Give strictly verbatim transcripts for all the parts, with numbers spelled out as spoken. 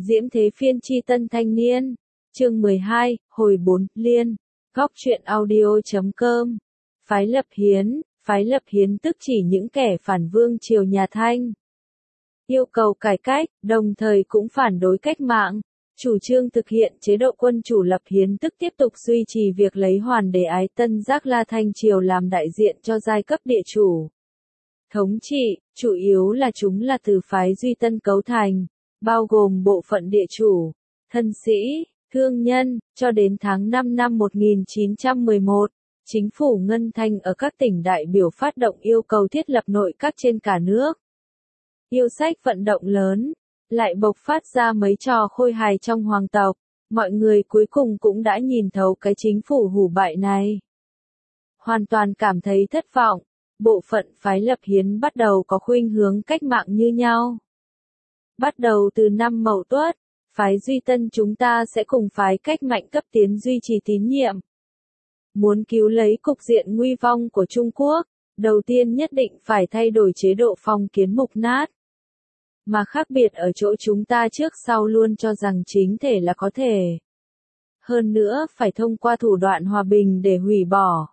Diễm Thế Phiên Chi Tân Thanh Niên, chương mười hai, hồi bốn, Liên, góc truyện audio chấm com. Phái Lập Hiến, phái Lập Hiến tức chỉ những kẻ phản vương triều nhà Thanh. Yêu cầu cải cách, đồng thời cũng phản đối cách mạng. Chủ trương thực hiện chế độ quân chủ Lập Hiến tức tiếp tục duy trì việc lấy Hoàn Đế Ái Tân Giác La Thanh Triều làm đại diện cho giai cấp địa chủ. Thống trị, chủ yếu là chúng là từ phái Duy Tân cấu thành, bao gồm bộ phận địa chủ, thân sĩ, thương nhân, cho đến tháng năm năm một nghìn chín trăm mười một, chính phủ Ngân Thanh ở các tỉnh đại biểu phát động yêu cầu thiết lập nội các trên cả nước. Yêu sách vận động lớn, lại bộc phát ra mấy trò khôi hài trong hoàng tộc, mọi người cuối cùng cũng đã nhìn thấu cái chính phủ hủ bại này. Hoàn toàn cảm thấy thất vọng, bộ phận phái Lập Hiến bắt đầu có khuynh hướng cách mạng như nhau. Bắt đầu từ năm Mậu Tuất, phái Duy Tân chúng ta sẽ cùng phái Cách Mạnh cấp tiến duy trì tín nhiệm. Muốn cứu lấy cục diện nguy vong của Trung Quốc, đầu tiên nhất định phải thay đổi chế độ phong kiến mục nát. Mà khác biệt ở chỗ chúng ta trước sau luôn cho rằng chính thể là có thể. Hơn nữa phải thông qua thủ đoạn hòa bình để hủy bỏ.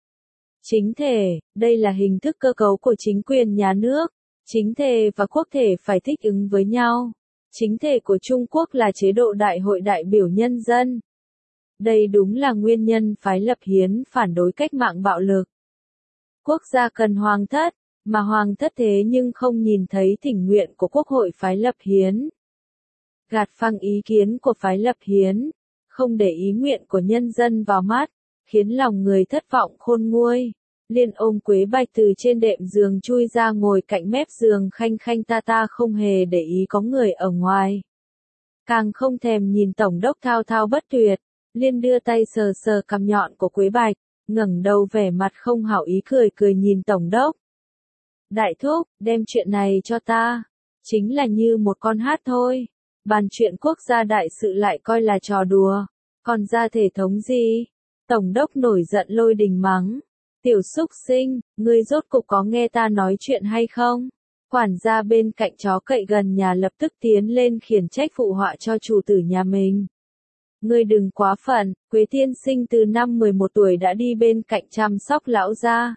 Chính thể, đây là hình thức cơ cấu của chính quyền nhà nước. Chính thể và quốc thể phải thích ứng với nhau. Chính thể của Trung Quốc là chế độ đại hội đại biểu nhân dân. Đây đúng là nguyên nhân phái Lập Hiến phản đối cách mạng bạo lực. Quốc gia cần hoàng thất, mà hoàng thất thế nhưng không nhìn thấy thỉnh nguyện của quốc hội phái Lập Hiến. Gạt phăng ý kiến của phái Lập Hiến, không để ý nguyện của nhân dân vào mắt, khiến lòng người thất vọng khôn nguôi. Liên ôm Quế Bạch từ trên đệm giường chui ra ngồi cạnh mép giường khanh khanh ta ta không hề để ý có người ở ngoài. Càng không thèm nhìn tổng đốc thao thao bất tuyệt, Liên đưa tay sờ sờ cằm nhọn của Quế Bạch, ngẩng đầu vẻ mặt không hảo ý cười cười nhìn tổng đốc. Đại thúc, đem chuyện này cho ta, chính là như một con hát thôi, bàn chuyện quốc gia đại sự lại coi là trò đùa, còn ra thể thống gì? Tổng đốc nổi giận lôi đình mắng. Tiểu xúc sinh, ngươi rốt cục có nghe ta nói chuyện hay không? Quản gia bên cạnh chó cậy gần nhà lập tức tiến lên khiển trách phụ họa cho chủ tử nhà mình. Ngươi đừng quá phận, Quế tiên sinh từ năm mười một tuổi đã đi bên cạnh chăm sóc lão gia.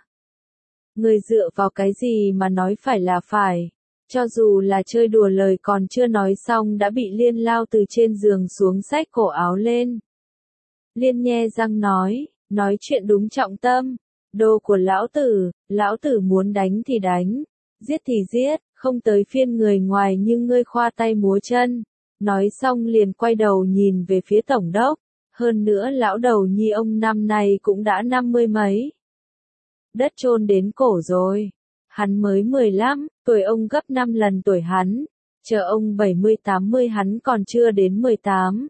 Ngươi dựa vào cái gì mà nói phải là phải? Cho dù là chơi đùa lời còn chưa nói xong đã bị Liên lao từ trên giường xuống xách cổ áo lên. Liên nhe răng nói, nói chuyện đúng trọng tâm. Đồ của lão tử, lão tử muốn đánh thì đánh, giết thì giết, không tới phiên người ngoài nhưng ngươi khoa tay múa chân. Nói xong liền quay đầu nhìn về phía tổng đốc, hơn nữa lão đầu nhi ông năm nay cũng đã năm mươi mấy. Đất chôn đến cổ rồi, hắn mới mười lăm, tuổi ông gấp năm lần tuổi hắn, chờ ông bảy mươi tám mươi hắn còn chưa đến mười tám.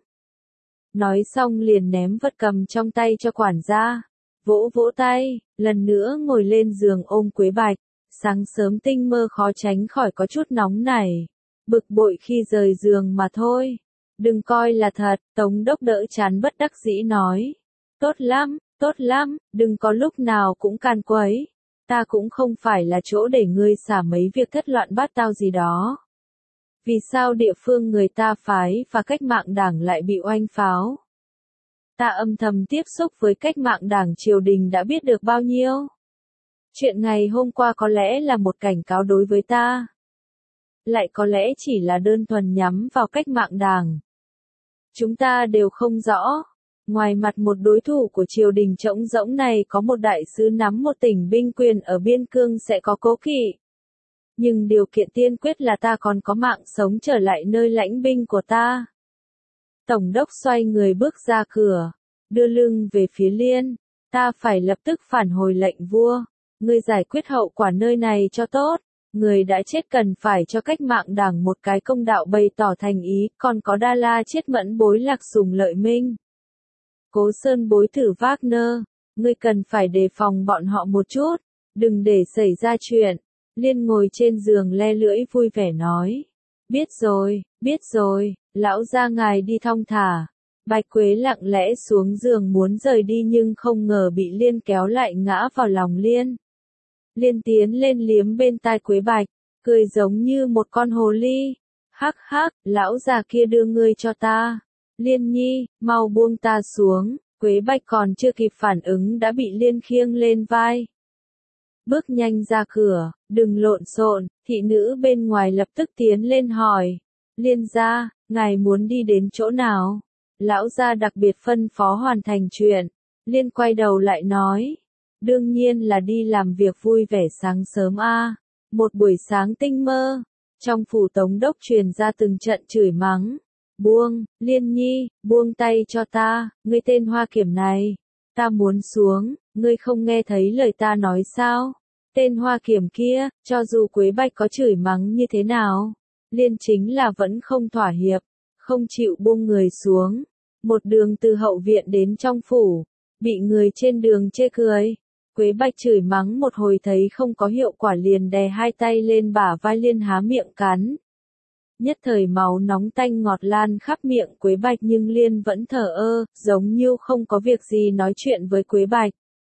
Nói xong liền ném vật cầm trong tay cho quản gia. Vỗ vỗ tay, lần nữa ngồi lên giường ôm Quế Bạch, sáng sớm tinh mơ khó tránh khỏi có chút nóng nảy, bực bội khi rời giường mà thôi. Đừng coi là thật, Tống đốc đỡ chán bất đắc dĩ nói. Tốt lắm, tốt lắm, đừng có lúc nào cũng can quấy, ta cũng không phải là chỗ để ngươi xả mấy việc thất loạn bát tao gì đó. Vì sao địa phương người ta phái và cách mạng đảng lại bị oanh pháo? Ta âm thầm tiếp xúc với cách mạng đảng triều đình đã biết được bao nhiêu. Chuyện ngày hôm qua có lẽ là một cảnh cáo đối với ta. Lại có lẽ chỉ là đơn thuần nhắm vào cách mạng đảng. Chúng ta đều không rõ. Ngoài mặt một đối thủ của triều đình trống rỗng này có một đại sứ nắm một tỉnh binh quyền ở biên cương sẽ có cố kỵ. Nhưng điều kiện tiên quyết là ta còn có mạng sống trở lại nơi lãnh binh của ta. Tổng đốc xoay người bước ra cửa, đưa lưng về phía Liên, ta phải lập tức phản hồi lệnh vua, ngươi giải quyết hậu quả nơi này cho tốt, người đã chết cần phải cho cách mạng đảng một cái công đạo bày tỏ thành ý, còn có Đa La chết mẫn bối Lạc Sùng Lợi Minh. Cố Sơn bối thử Wagner, ngươi cần phải đề phòng bọn họ một chút, đừng để xảy ra chuyện. Liên ngồi trên giường le lưỡi vui vẻ nói. Biết rồi, biết rồi, lão gia ngài đi thong thả. Bạch Quế lặng lẽ xuống giường muốn rời đi nhưng không ngờ bị Liên kéo lại ngã vào lòng Liên. Liên tiến lên liếm bên tai Quế Bạch, cười giống như một con hồ ly. Hắc hắc, lão già kia đưa ngươi cho ta. Liên Nhi, mau buông ta xuống. Quế Bạch còn chưa kịp phản ứng đã bị Liên khiêng lên vai. Bước nhanh ra cửa, đừng lộn xộn, thị nữ bên ngoài lập tức tiến lên hỏi. Liên gia, ngài muốn đi đến chỗ nào? Lão gia đặc biệt phân phó hoàn thành chuyện. Liên quay đầu lại nói. Đương nhiên là đi làm việc vui vẻ sáng sớm a. Một buổi sáng tinh mơ, trong phủ Tống đốc truyền ra từng trận chửi mắng. Buông, Liên Nhi, buông tay cho ta, ngươi tên Hoa Kiểm này. Ta muốn xuống, ngươi không nghe thấy lời ta nói sao? Tên Hoa Kiểm kia, cho dù Quế Bạch có chửi mắng như thế nào, Liên chính là vẫn không thỏa hiệp, không chịu buông người xuống. Một đường từ hậu viện đến trong phủ, bị người trên đường chê cười. Quế Bạch chửi mắng một hồi thấy không có hiệu quả liền đè hai tay lên bả vai Liên há miệng cắn. Nhất thời máu nóng tanh ngọt lan khắp miệng Quế Bạch nhưng Liên vẫn thờ ơ, giống như không có việc gì nói chuyện với Quế Bạch.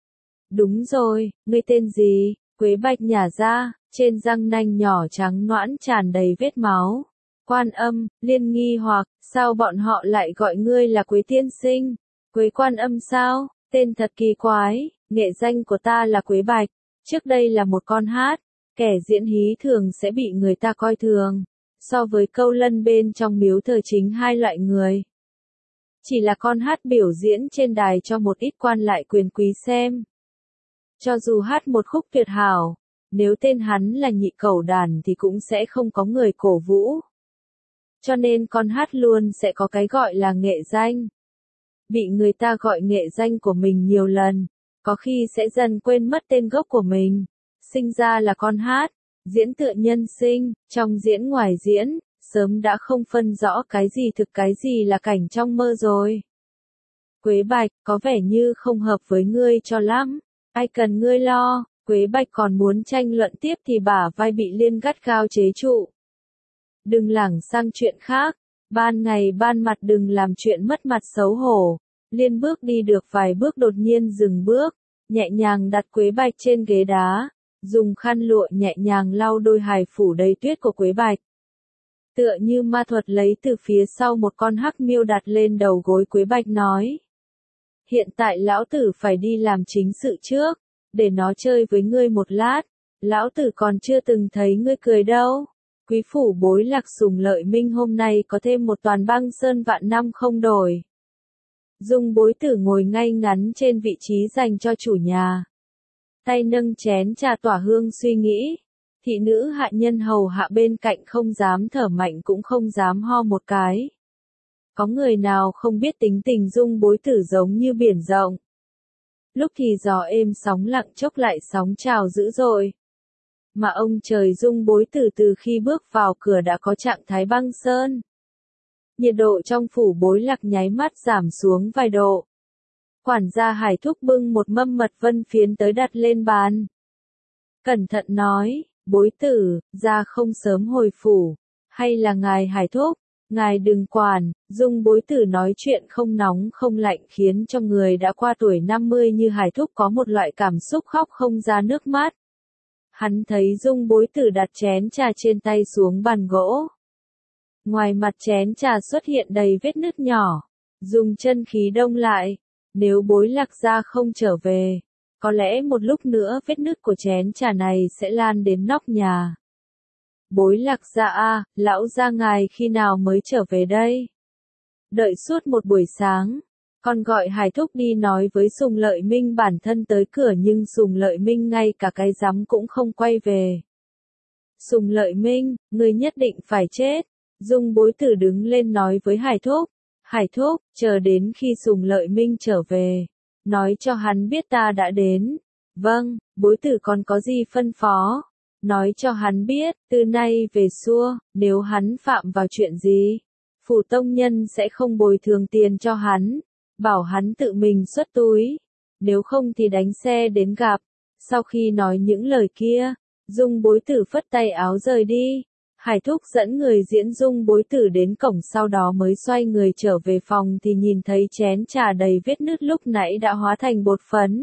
Đúng rồi, ngươi tên gì? Quế Bạch nhả ra, trên răng nanh nhỏ trắng nõn tràn đầy vết máu. Quan Âm, Liên nghi hoặc, sao bọn họ lại gọi ngươi là Quế tiên sinh? Quế Quan Âm sao? Tên thật kỳ quái, nghệ danh của ta là Quế Bạch, trước đây là một con hát, kẻ diễn hí thường sẽ bị người ta coi thường, so với câu lân bên trong miếu thờ chính hai loại người. Chỉ là con hát biểu diễn trên đài cho một ít quan lại quyền quý xem. Cho dù hát một khúc tuyệt hảo, nếu tên hắn là nhị cẩu đàn thì cũng sẽ không có người cổ vũ. Cho nên con hát luôn sẽ có cái gọi là nghệ danh. Bị người ta gọi nghệ danh của mình nhiều lần, có khi sẽ dần quên mất tên gốc của mình. Sinh ra là con hát, diễn tựa nhân sinh, trong diễn ngoài diễn, sớm đã không phân rõ cái gì thực cái gì là cảnh trong mơ rồi. Quế Bạch, có vẻ như không hợp với ngươi cho lắm, ai cần ngươi lo. Quế Bạch còn muốn tranh luận tiếp thì bả vai bị Liên gắt gao chế trụ. Đừng lảng sang chuyện khác, ban ngày ban mặt đừng làm chuyện mất mặt xấu hổ. Liên bước đi được vài bước đột nhiên dừng bước, nhẹ nhàng đặt Quế Bạch trên ghế đá, dùng khăn lụa nhẹ nhàng lau đôi hài phủ đầy tuyết của Quế Bạch. Tựa như ma thuật lấy từ phía sau một con hắc miêu đặt lên đầu gối Quế Bạch nói. Hiện tại lão tử phải đi làm chính sự trước, để nó chơi với ngươi một lát, lão tử còn chưa từng thấy ngươi cười đâu. Quý phủ Bối Lạc Sùng Lợi Minh hôm nay có thêm một toàn băng sơn vạn năm không đổi. Dung Bối Tử ngồi ngay ngắn trên vị trí dành cho chủ nhà. Tay nâng chén trà tỏa hương suy nghĩ. Thị nữ hạ nhân hầu hạ bên cạnh không dám thở mạnh cũng không dám ho một cái. Có người nào không biết tính tình Dung Bối Tử giống như biển rộng. Lúc thì gió êm sóng lặng chốc lại sóng trào dữ dội. Mà ông trời Dung Bối Tử từ khi bước vào cửa đã có trạng thái băng sơn. Nhiệt độ trong phủ Bối Lạc nháy mắt giảm xuống vài độ. Quản gia Hải Thúc bưng một mâm mật vân phiến tới đặt lên bàn. Cẩn thận nói, Bối Tử, gia không sớm hồi phủ, hay là ngài Hải Thúc, ngài đừng quản. Dung Bối Tử nói chuyện không nóng không lạnh khiến cho người đã qua tuổi năm mươi như Hải Thúc có một loại cảm xúc khóc không ra nước mắt. Hắn thấy Dung Bối Tử đặt chén trà trên tay xuống bàn gỗ. Ngoài mặt chén trà xuất hiện đầy vết nứt nhỏ, dùng chân khí đông lại. Nếu Bối Lạc gia không trở về, có lẽ một lúc nữa vết nứt của chén trà này sẽ lan đến nóc nhà. Bối Lạc gia a, lão gia ngài khi nào mới trở về đây? Đợi suốt một buổi sáng, con gọi Hải Thúc đi nói với Sùng Lợi Minh bản thân tới cửa nhưng Sùng Lợi Minh ngay cả cái rắm cũng không quay về. Sùng Lợi Minh, ngươi nhất định phải chết. Dung Bối Tử đứng lên nói với Hải Thúc. Hải Thúc, chờ đến khi Sùng Lợi Minh trở về, nói cho hắn biết ta đã đến. Vâng, Bối Tử còn có gì phân phó? Nói cho hắn biết, từ nay về xưa, nếu hắn phạm vào chuyện gì, phủ tông nhân sẽ không bồi thường tiền cho hắn, bảo hắn tự mình xuất túi, nếu không thì đánh xe đến gặp. Sau khi nói những lời kia, Dung Bối Tử phất tay áo rời đi. Hải Thúc dẫn người diễn Dung Bối Tử đến cổng sau đó mới xoay người trở về phòng thì nhìn thấy chén trà đầy vết nứt lúc nãy đã hóa thành bột phấn.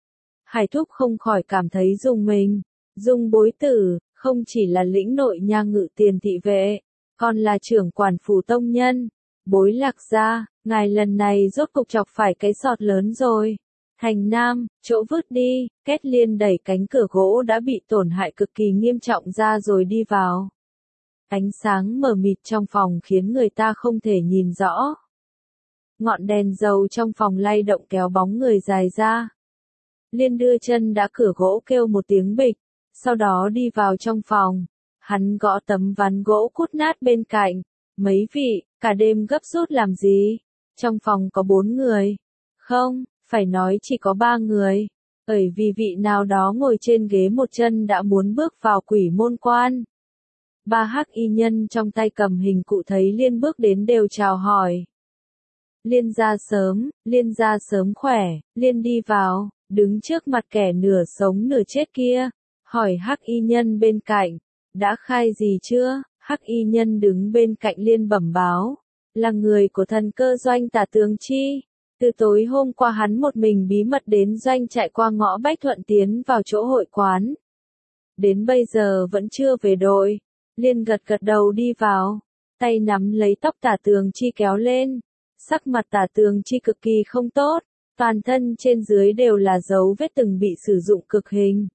Hải Thúc không khỏi cảm thấy rùng mình. Dung Bối Tử, không chỉ là lĩnh nội nha ngự tiền thị vệ, còn là trưởng quản phủ tông nhân. Bối Lạc gia, ngài lần này rốt cục chọc phải cái sọt lớn rồi. Thành Nam, chỗ vứt đi, Kết Liên đẩy cánh cửa gỗ đã bị tổn hại cực kỳ nghiêm trọng ra rồi đi vào. Ánh sáng mờ mịt trong phòng khiến người ta không thể nhìn rõ. Ngọn đèn dầu trong phòng lay động kéo bóng người dài ra. Liên đưa chân đã cửa gỗ kêu một tiếng bịch, sau đó đi vào trong phòng. Hắn gõ tấm ván gỗ cút nát bên cạnh. Mấy vị, cả đêm gấp rút làm gì? Trong phòng có bốn người. Không, phải nói chỉ có ba người. Bởi vì vị nào đó ngồi trên ghế một chân đã muốn bước vào quỷ môn quan. Ba hắc y nhân trong tay cầm hình cụ thấy Liên bước đến đều chào hỏi. Liên ra sớm, Liên ra sớm khỏe, Liên đi vào, đứng trước mặt kẻ nửa sống nửa chết kia, hỏi hắc y nhân bên cạnh, đã khai gì chưa? Hắc y nhân đứng bên cạnh Liên bẩm báo, là người của thần cơ doanh Tả Tường Chi. Từ tối hôm qua hắn một mình bí mật đến doanh chạy qua ngõ Bách Thuận tiến vào chỗ hội quán. Đến bây giờ vẫn chưa về đội. Liên gật gật đầu đi vào, tay nắm lấy tóc Tả Tường Chi kéo lên. Sắc mặt Tả Tường Chi cực kỳ không tốt, toàn thân trên dưới đều là dấu vết từng bị sử dụng cực hình.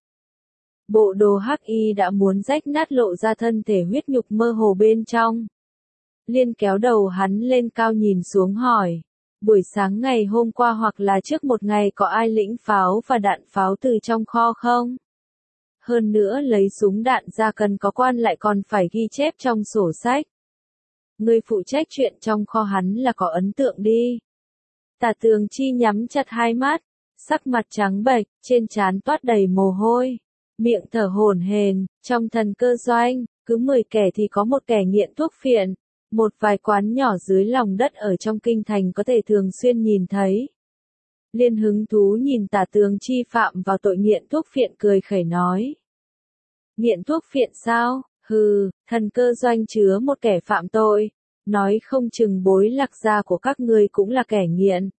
Bộ đồ hắc y đã muốn rách nát lộ ra thân thể huyết nhục mơ hồ bên trong. Liên kéo đầu hắn lên cao nhìn xuống hỏi, buổi sáng ngày hôm qua hoặc là trước một ngày có ai lĩnh pháo và đạn pháo từ trong kho không? Hơn nữa lấy súng đạn ra cần có quan lại còn phải ghi chép trong sổ sách. Người phụ trách chuyện trong kho hắn là có ấn tượng đi. Tả Tường Chi nhắm chặt hai mắt, sắc mặt trắng bệch, trên trán toát đầy mồ hôi, miệng thở hổn hển. Trong thần cơ doanh, cứ mười kẻ thì có một kẻ nghiện thuốc phiện. Một vài quán nhỏ dưới lòng đất ở trong kinh thành có thể thường xuyên nhìn thấy. Liên hứng thú nhìn Tả Tường Chi phạm vào tội nghiện thuốc phiện cười khẩy nói. Nghiện thuốc phiện sao? Hừ, thần cơ doanh chứa một kẻ phạm tội. Nói không chừng Bối Lạc gia của các ngươi cũng là kẻ nghiện.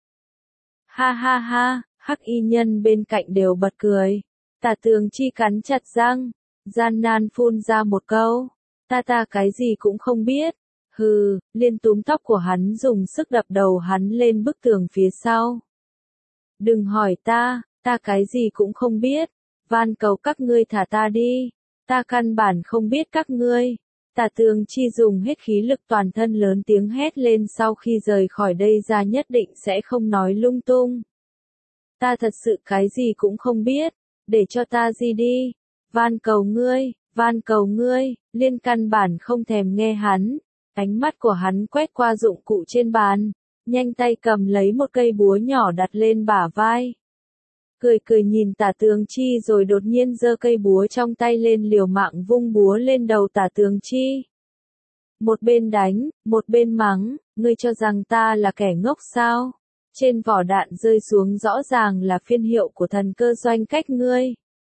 Ha ha ha, hắc y nhân bên cạnh đều bật cười. Tả Tường Chi cắn chặt răng, gian nan phun ra một câu. Ta ta cái gì cũng không biết. Hừ, Liên túm tóc của hắn dùng sức đập đầu hắn lên bức tường phía sau. Đừng hỏi ta, ta cái gì cũng không biết. Van cầu các ngươi thả ta đi. Ta căn bản không biết các ngươi. Tả Tường Chi dùng hết khí lực toàn thân lớn tiếng hét lên sau khi rời khỏi đây ra nhất định sẽ không nói lung tung. Ta thật sự cái gì cũng không biết. Để cho ta gì đi. Van cầu ngươi, van cầu ngươi. Liên căn bản không thèm nghe hắn. Ánh mắt của hắn quét qua dụng cụ trên bàn, nhanh tay cầm lấy một cây búa nhỏ đặt lên bả vai. Cười cười nhìn Tả Tường Chi rồi đột nhiên giơ cây búa trong tay lên liều mạng vung búa lên đầu Tả Tường Chi. Một bên đánh, một bên mắng, ngươi cho rằng ta là kẻ ngốc sao? Trên vỏ đạn rơi xuống rõ ràng là phiên hiệu của thần cơ doanh cách ngươi.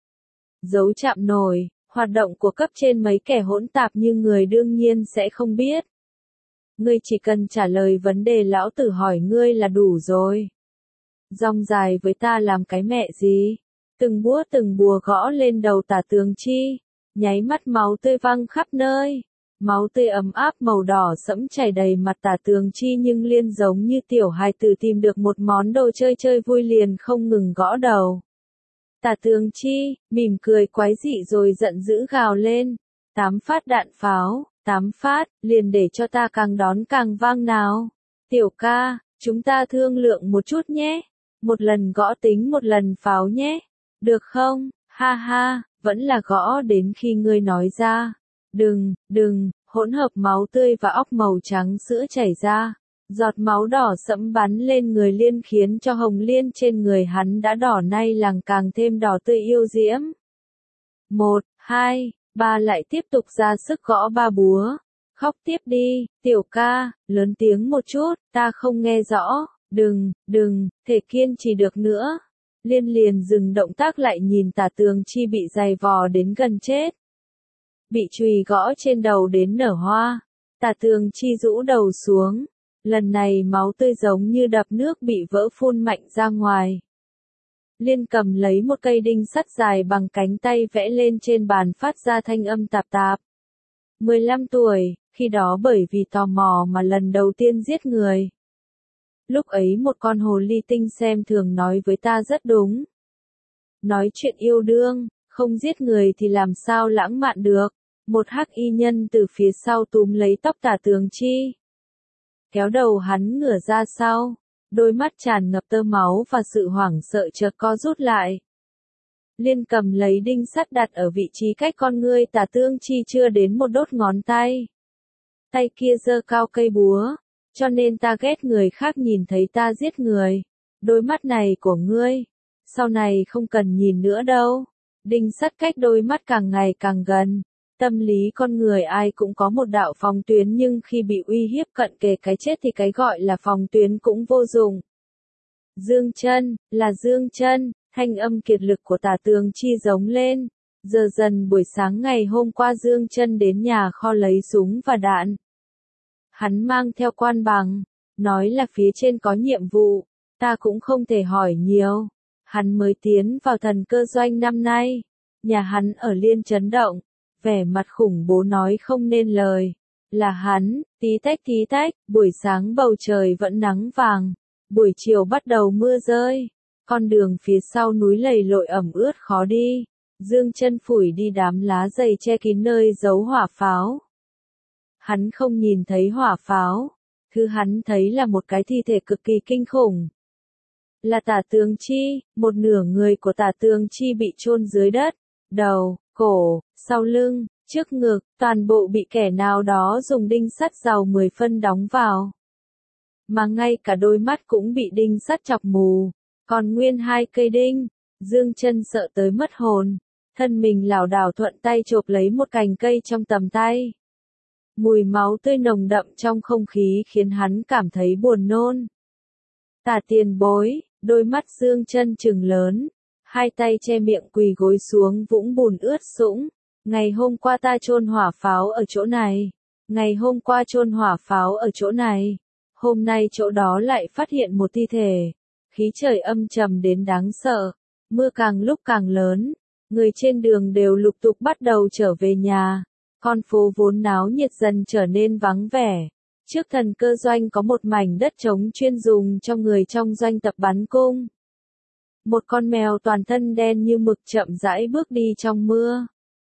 Dấu chạm nổi. Hoạt động của cấp trên mấy kẻ hỗn tạp như người đương nhiên sẽ không biết. Ngươi chỉ cần trả lời vấn đề lão tử hỏi ngươi là đủ rồi. Rong dài với ta làm cái mẹ gì? Từng búa từng bùa gõ lên đầu Tả Tường Chi. Nháy mắt máu tươi văng khắp nơi. Máu tươi ấm áp màu đỏ sẫm chảy đầy mặt Tả Tường Chi nhưng Liên giống như tiểu hài tử tìm được một món đồ chơi chơi vui liền không ngừng gõ đầu. Tả Tường Chi, mỉm cười quái dị rồi giận dữ gào lên. Tám phát đạn pháo, tám phát, liền để cho ta càng đón càng vang nào. Tiểu ca, chúng ta thương lượng một chút nhé. Một lần gõ tính một lần pháo nhé. Được không? Ha ha, vẫn là gõ đến khi ngươi nói ra. Đừng, đừng, hỗn hợp máu tươi và óc màu trắng sữa chảy ra. Giọt máu đỏ sẫm bắn lên người Liên khiến cho hồng liên trên người hắn đã đỏ nay làng càng thêm đỏ tươi yêu diễm. Một, hai, ba lại tiếp tục ra sức gõ ba búa. Khóc tiếp đi, tiểu ca, lớn tiếng một chút, ta không nghe rõ. Đừng, đừng, thể kiên trì được nữa. Liên liền dừng động tác lại nhìn Tả Tường Chi bị giày vò đến gần chết. Bị chùy gõ trên đầu đến nở hoa. Tả Tường Chi rũ đầu xuống. Lần này máu tươi giống như đập nước bị vỡ phun mạnh ra ngoài. Liên cầm lấy một cây đinh sắt dài bằng cánh tay vẽ lên trên bàn phát ra thanh âm tạp tạp. mười lăm tuổi, khi đó bởi vì tò mò mà lần đầu tiên giết người. Lúc ấy một con hồ ly tinh xem thường nói với ta rất đúng. Nói chuyện yêu đương, không giết người thì làm sao lãng mạn được. Một hắc y nhân từ phía sau túm lấy tóc Tả Tường Chi. Kéo đầu hắn ngửa ra sau, đôi mắt tràn ngập tơ máu và sự hoảng sợ chợt co rút lại. Liên cầm lấy đinh sắt đặt ở vị trí cách con ngươi Tả Tương Chi chưa đến một đốt ngón tay. Tay kia giơ cao cây búa, cho nên ta ghét người khác nhìn thấy ta giết người. Đôi mắt này của ngươi, sau này không cần nhìn nữa đâu. Đinh sắt cách đôi mắt càng ngày càng gần. Tâm lý con người ai cũng có một đạo phòng tuyến, nhưng khi bị uy hiếp cận kề cái chết thì cái gọi là phòng tuyến cũng vô dụng. Dương Chân, là Dương Chân, thanh âm kiệt lực của Tả Tường Chi giống lên. Giờ dần buổi sáng ngày hôm qua Dương Chân đến nhà kho lấy súng và đạn. Hắn mang theo quan bằng, nói là phía trên có nhiệm vụ, ta cũng không thể hỏi nhiều. Hắn mới tiến vào Thần Cơ Doanh năm nay, nhà hắn ở Liên Chấn Động, vẻ mặt khủng bố nói không nên lời. Là hắn, tí tách tí tách, buổi sáng bầu trời vẫn nắng vàng, buổi chiều bắt đầu mưa rơi, con đường phía sau núi lầy lội ẩm ướt khó đi. Dương Chân phủi đi đám lá dày che kín nơi giấu hỏa pháo. Hắn không nhìn thấy hỏa pháo, thứ hắn thấy là một cái thi thể cực kỳ kinh khủng. Là Tả Tường Chi, một nửa người của Tả Tường Chi bị chôn dưới đất, đầu, cổ, sau lưng, trước ngực, toàn bộ bị kẻ nào đó dùng đinh sắt giàu mười phân đóng vào. Mà ngay cả đôi mắt cũng bị đinh sắt chọc mù, còn nguyên hai cây đinh. Dương Chân sợ tới mất hồn, thân mình lảo đảo thuận tay chộp lấy một cành cây trong tầm tay. Mùi máu tươi nồng đậm trong không khí khiến hắn cảm thấy buồn nôn. Tả tiền bối, đôi mắt Dương Chân trừng lớn, hai tay che miệng quỳ gối xuống vũng bùn ướt sũng. Ngày hôm qua ta chôn hỏa pháo ở chỗ này. Ngày hôm qua chôn hỏa pháo ở chỗ này. Hôm nay chỗ đó lại phát hiện một thi thể. Khí trời âm trầm đến đáng sợ. Mưa càng lúc càng lớn. Người trên đường đều lục tục bắt đầu trở về nhà. Con phố vốn náo nhiệt dần trở nên vắng vẻ. Trước Thần Cơ Doanh có một mảnh đất trống chuyên dùng cho người trong doanh tập bắn cung. Một con mèo toàn thân đen như mực chậm rãi bước đi trong mưa.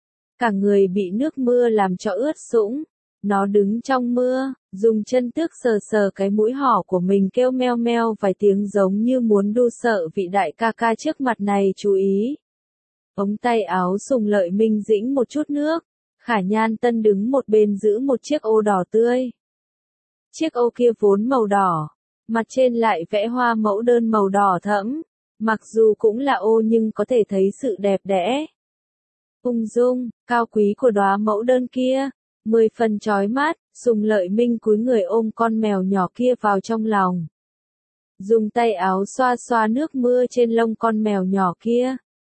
Cả người bị nước mưa làm cho ướt sũng. Nó đứng trong mưa, dùng chân tước sờ sờ cái mũi hỏ của mình kêu meo meo vài tiếng giống như muốn đu sợ vị đại ca ca trước mặt này chú ý. Ống tay áo Sùng Lợi Minh dĩnh một chút nước. Khả Nhan Tân đứng một bên giữ một chiếc ô đỏ tươi. Chiếc ô kia vốn màu đỏ, mặt trên lại vẽ hoa mẫu đơn màu đỏ thẫm. Mặc dù cũng là ô nhưng có thể thấy sự đẹp đẽ, ung dung, cao quý của đóa mẫu đơn kia. Mười phần chói mắt, Sùng Lợi Minh cúi người ôm con mèo nhỏ kia vào trong lòng. Dùng tay áo xoa xoa nước mưa trên lông con mèo nhỏ kia.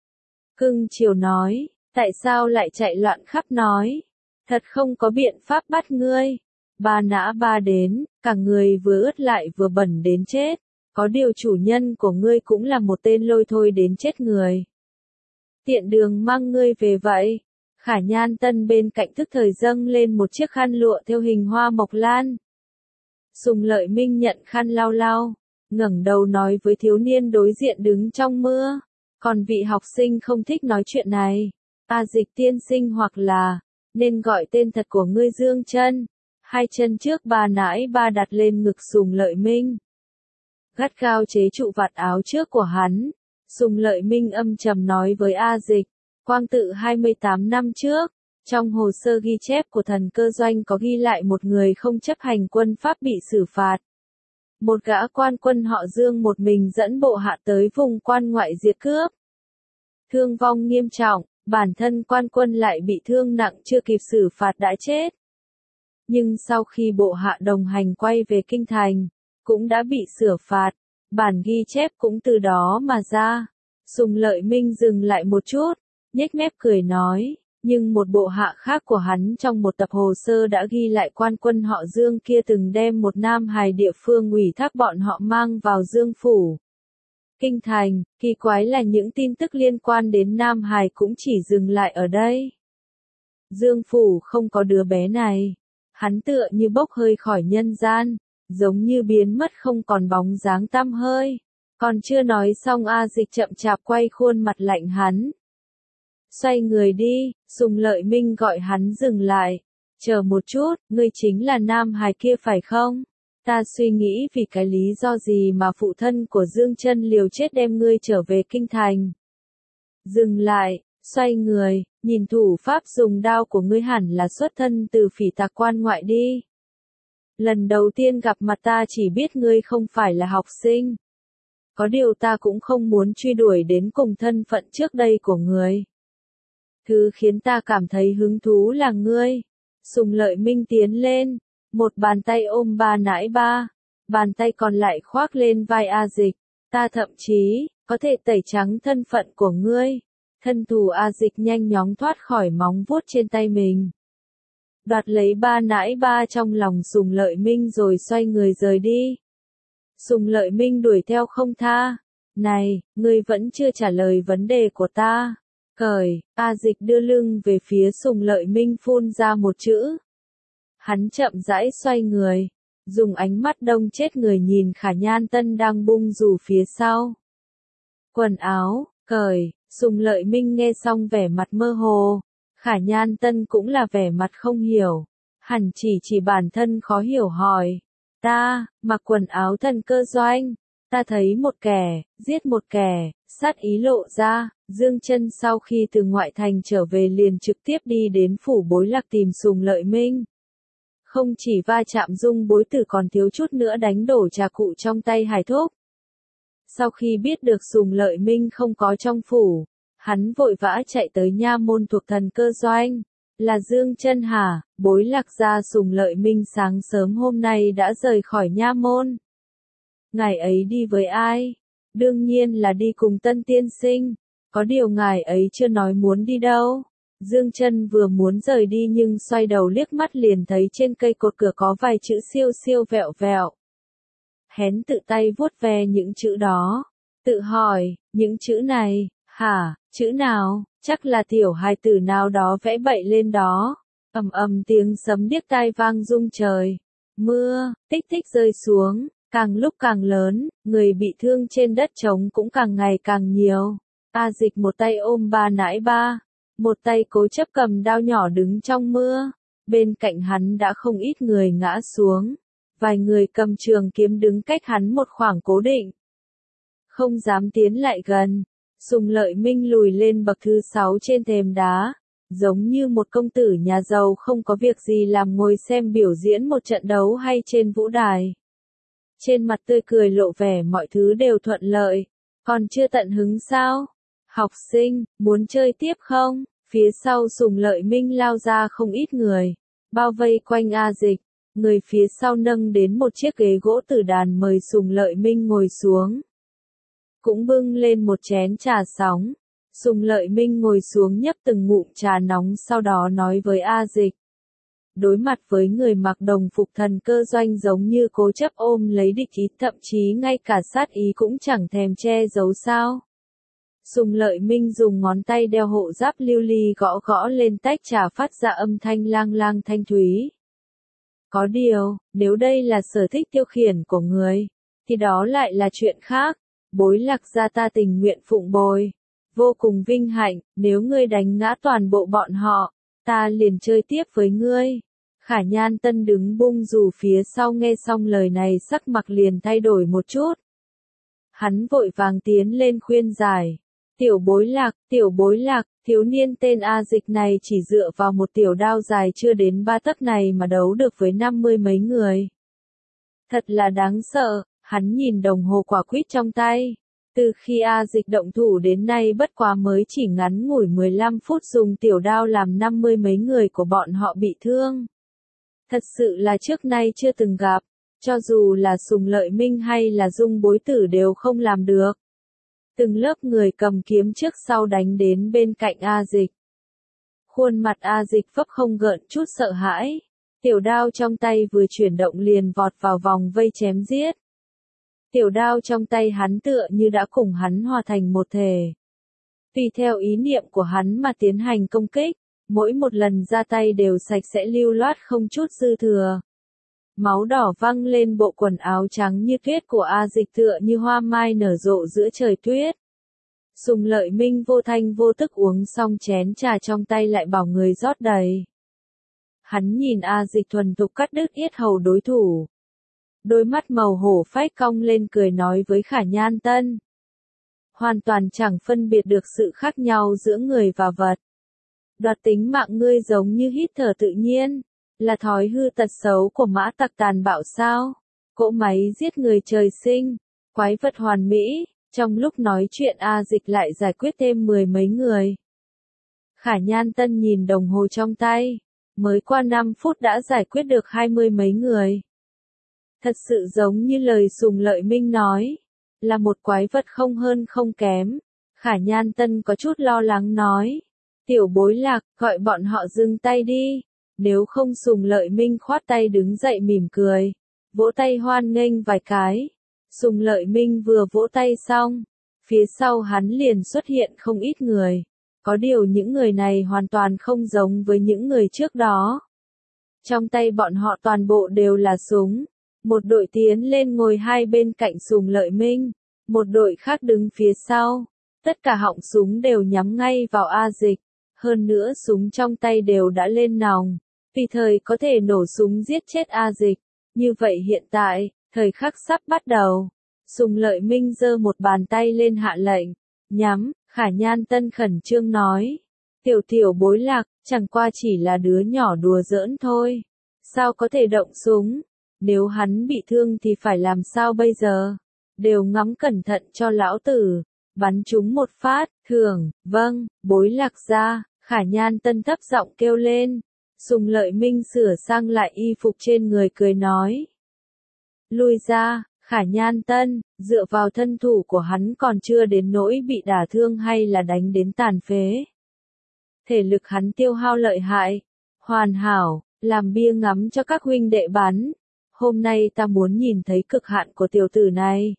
Cưng chiều nói, tại sao lại chạy loạn khắp nói? Thật không có biện pháp bắt ngươi. Ba nã ba đến, cả người vừa ướt lại vừa bẩn đến chết. Có điều chủ nhân của ngươi cũng là một tên lôi thôi đến chết người. Tiện đường mang ngươi về vậy. Khả Nhan Tân bên cạnh thức thời dâng lên một chiếc khăn lụa theo hình hoa mộc lan. Sùng Lợi Minh nhận khăn lau lau, ngẩng đầu nói với thiếu niên đối diện đứng trong mưa. Còn vị học sinh không thích nói chuyện này. A Dịch tiên sinh hoặc là, nên gọi tên thật của ngươi Dương Chân. Hai chân trước ba nãi ba đặt lên ngực Sùng Lợi Minh. Gắt gao chế trụ vạt áo trước của hắn. Sùng Lợi Minh âm trầm nói với A Dịch. Quang tự hai mươi tám năm trước, trong hồ sơ ghi chép của Thần Cơ Doanh có ghi lại một người không chấp hành quân pháp bị xử phạt. Một gã quan quân họ Dương một mình dẫn bộ hạ tới vùng quan ngoại diệt cướp. Thương vong nghiêm trọng, bản thân quan quân lại bị thương nặng chưa kịp xử phạt đã chết. Nhưng sau khi bộ hạ đồng hành quay về kinh thành, cũng đã bị sửa phạt, bản ghi chép cũng từ đó mà ra. Sùng Lợi Minh dừng lại một chút, nhếch mép cười nói, nhưng một bộ hạ khác của hắn trong một tập hồ sơ đã ghi lại quan quân họ Dương kia từng đem một nam hài địa phương ủy thác bọn họ mang vào Dương phủ. Kinh thành, kỳ quái là những tin tức liên quan đến nam hài cũng chỉ dừng lại ở đây. Dương phủ không có đứa bé này. Hắn tựa như bốc hơi khỏi nhân gian, giống như biến mất không còn bóng dáng tăm hơi. Còn chưa nói xong A Dịch chậm chạp quay khuôn mặt lạnh hắn. Xoay người đi, Sùng Lợi Minh gọi hắn dừng lại. Chờ một chút, ngươi chính là nam hài kia phải không? Ta suy nghĩ vì cái lý do gì mà phụ thân của Dương Chân liều chết đem ngươi trở về kinh thành. Dừng lại, xoay người, nhìn thủ pháp dùng đao của ngươi hẳn là xuất thân từ Phỉ Tạc quan ngoại đi. Lần đầu tiên gặp mặt ta chỉ biết ngươi không phải là học sinh. Có điều ta cũng không muốn truy đuổi đến cùng thân phận trước đây của ngươi. Thứ khiến ta cảm thấy hứng thú là ngươi. Sùng Lợi Minh tiến lên, một bàn tay ôm ba nãi ba, bàn tay còn lại khoác lên vai A Dịch. Ta thậm chí, có thể tẩy trắng thân phận của ngươi. Thân thủ A Dịch nhanh chóng thoát khỏi móng vuốt trên tay mình. Đoạt lấy ba nãi ba trong lòng Sùng Lợi Minh rồi xoay người rời đi. Sùng Lợi Minh đuổi theo không tha. Này, ngươi vẫn chưa trả lời vấn đề của ta. Cởi, A Dịch đưa lưng về phía Sùng Lợi Minh phun ra một chữ. Hắn chậm rãi xoay người, dùng ánh mắt đông chết người nhìn Khả Nhan Tân đang bung dù phía sau. Quần áo, cởi, Sùng Lợi Minh nghe xong vẻ mặt mơ hồ. Khả Nhan Tân cũng là vẻ mặt không hiểu. Hẳn chỉ chỉ bản thân khó hiểu hỏi. Ta, mặc quần áo thần cơ doanh. Ta thấy một kẻ, giết một kẻ, sát ý lộ ra. Dương Chân sau khi từ ngoại thành trở về liền trực tiếp đi đến phủ Bối Lạc tìm Sùng Lợi Minh. Không chỉ va chạm Dung Bối Tử còn thiếu chút nữa đánh đổ trà cụ trong tay Hải Thúc. Sau khi biết được Sùng Lợi Minh không có trong phủ, hắn vội vã chạy tới nha môn thuộc thần cơ doanh. Là Dương Chân hả? Bối Lạc gia Sùng Lợi Minh sáng sớm hôm nay đã rời khỏi nha môn. Ngài ấy đi với ai? Đương nhiên là đi cùng Tân tiên sinh. Có điều ngài ấy chưa nói muốn đi đâu. Dương Chân vừa muốn rời đi nhưng xoay đầu liếc mắt liền thấy trên cây cột cửa có vài chữ siêu siêu vẹo vẹo. Hén tự tay vuốt ve những chữ đó. Tự hỏi, những chữ này, hả, chữ nào, chắc là tiểu hài tử nào đó vẽ bậy lên đó. Ầm ầm tiếng sấm điếc tai vang rung trời. Mưa, tích tích rơi xuống, càng lúc càng lớn, người bị thương trên đất trống cũng càng ngày càng nhiều. A Dịch một tay ôm ba nãi ba, một tay cố chấp cầm đao nhỏ đứng trong mưa. Bên cạnh hắn đã không ít người ngã xuống. Vài người cầm trường kiếm đứng cách hắn một khoảng cố định. Không dám tiến lại gần. Sùng Lợi Minh lùi lên bậc thứ sáu trên thềm đá. Giống như một công tử nhà giàu không có việc gì làm ngồi xem biểu diễn một trận đấu hay trên vũ đài. Trên mặt tươi cười lộ vẻ mọi thứ đều thuận lợi. Còn chưa tận hứng sao? Học sinh, muốn chơi tiếp không? Phía sau Sùng Lợi Minh lao ra không ít người. Bao vây quanh A Dịch. Người phía sau nâng đến một chiếc ghế gỗ tử đàn mời Sùng Lợi Minh ngồi xuống. Cũng bưng lên một chén trà sóng. Sùng Lợi Minh ngồi xuống nhấp từng ngụm trà nóng sau đó nói với A Dịch. Đối mặt với người mặc đồng phục thần cơ doanh giống như cố chấp ôm lấy địch ý, thậm chí ngay cả sát ý cũng chẳng thèm che giấu sao. Sùng Lợi Minh dùng ngón tay đeo hộ giáp lưu ly gõ gõ lên tách trà phát ra âm thanh lang lang thanh thúy. Có điều, nếu đây là sở thích tiêu khiển của người, thì đó lại là chuyện khác. Bối Lạc gia ta tình nguyện phụng bồi. Vô cùng vinh hạnh, nếu ngươi đánh ngã toàn bộ bọn họ, ta liền chơi tiếp với ngươi. Khả Nhan Tân đứng bung dù phía sau nghe xong lời này sắc mặt liền thay đổi một chút. Hắn vội vàng tiến lên khuyên giải. Tiểu Bối Lạc, tiểu Bối Lạc, thiếu niên tên A Dịch này chỉ dựa vào một tiểu đao dài chưa đến ba tấc này mà đấu được với năm mươi mấy người. Thật là đáng sợ, hắn nhìn đồng hồ quả quýt trong tay. Từ khi A Dịch động thủ đến nay bất quá mới chỉ ngắn ngủi mười lăm phút dùng tiểu đao làm năm mươi mấy người của bọn họ bị thương. Thật sự là trước nay chưa từng gặp, cho dù là Sùng Lợi Minh hay là Dung Bối Tử đều không làm được. Từng lớp người cầm kiếm trước sau đánh đến bên cạnh A Dịch. Khuôn mặt A Dịch vấp không gợn chút sợ hãi. Tiểu đao trong tay vừa chuyển động liền vọt vào vòng vây chém giết. Tiểu đao trong tay hắn tựa như đã cùng hắn hòa thành một thể. Tùy theo ý niệm của hắn mà tiến hành công kích. mỗi một lần ra tay đều sạch sẽ lưu loát không chút dư thừa. Máu đỏ văng lên bộ quần áo trắng như tuyết của A Dịch tựa như hoa mai nở rộ giữa trời tuyết. Sùng Lợi Minh vô thanh vô tức uống xong chén trà trong tay lại bảo người rót đầy. Hắn nhìn A Dịch thuần thục cắt đứt yết hầu đối thủ. Đôi mắt màu hổ phách cong lên cười nói với Khả Nhan Tân. Hoàn toàn chẳng phân biệt được sự khác nhau giữa người và vật. Đoạt tính mạng ngươi giống như hít thở tự nhiên, là thói hư tật xấu của mã tặc tàn bạo sao? Cỗ máy giết người trời sinh, quái vật hoàn mỹ, trong lúc nói chuyện A Dịch lại giải quyết thêm mười mấy người. Khả Nhan Tân nhìn đồng hồ trong tay, mới qua năm phút đã giải quyết được hai mươi mấy người. Thật sự giống như lời Sùng Lợi Minh nói, là một quái vật không hơn không kém. Khả Nhan Tân có chút lo lắng nói, tiểu bối Lạc, gọi bọn họ dừng tay đi, nếu không. Sùng Lợi Minh khoát tay đứng dậy mỉm cười, vỗ tay hoan nghênh vài cái. Sùng Lợi Minh vừa vỗ tay xong, phía sau hắn liền xuất hiện không ít người. Có điều những người này hoàn toàn không giống với những người trước đó. Trong tay bọn họ toàn bộ đều là súng. Một đội tiến lên ngồi hai bên cạnh Sùng Lợi Minh, một đội khác đứng phía sau. Tất cả họng súng đều nhắm ngay vào A Dịch. Hơn nữa súng trong tay đều đã lên nòng, tùy thời có thể nổ súng giết chết A Dịch. Như vậy hiện tại, thời khắc sắp bắt đầu. Sùng Lợi Minh giơ một bàn tay lên hạ lệnh, nhắm. Khả Nhan Tân khẩn trương nói, tiểu tiểu bối Lạc, chẳng qua chỉ là đứa nhỏ đùa giỡn thôi. Sao có thể động súng? Nếu hắn bị thương thì phải làm sao bây giờ? Đều ngắm cẩn thận cho lão tử. Bắn chúng một phát, thưởng, vâng, bối Lạc ra. Khả Nhan Tân thấp giọng kêu lên. Sùng Lợi Minh sửa sang lại y phục trên người cười nói. Lui ra. Khả Nhan Tân, dựa vào thân thủ của hắn còn chưa đến nỗi bị đả thương hay là đánh đến tàn phế. Thể lực hắn tiêu hao lợi hại, hoàn hảo, làm bia ngắm cho các huynh đệ bắn. Hôm nay ta muốn nhìn thấy cực hạn của tiểu tử này.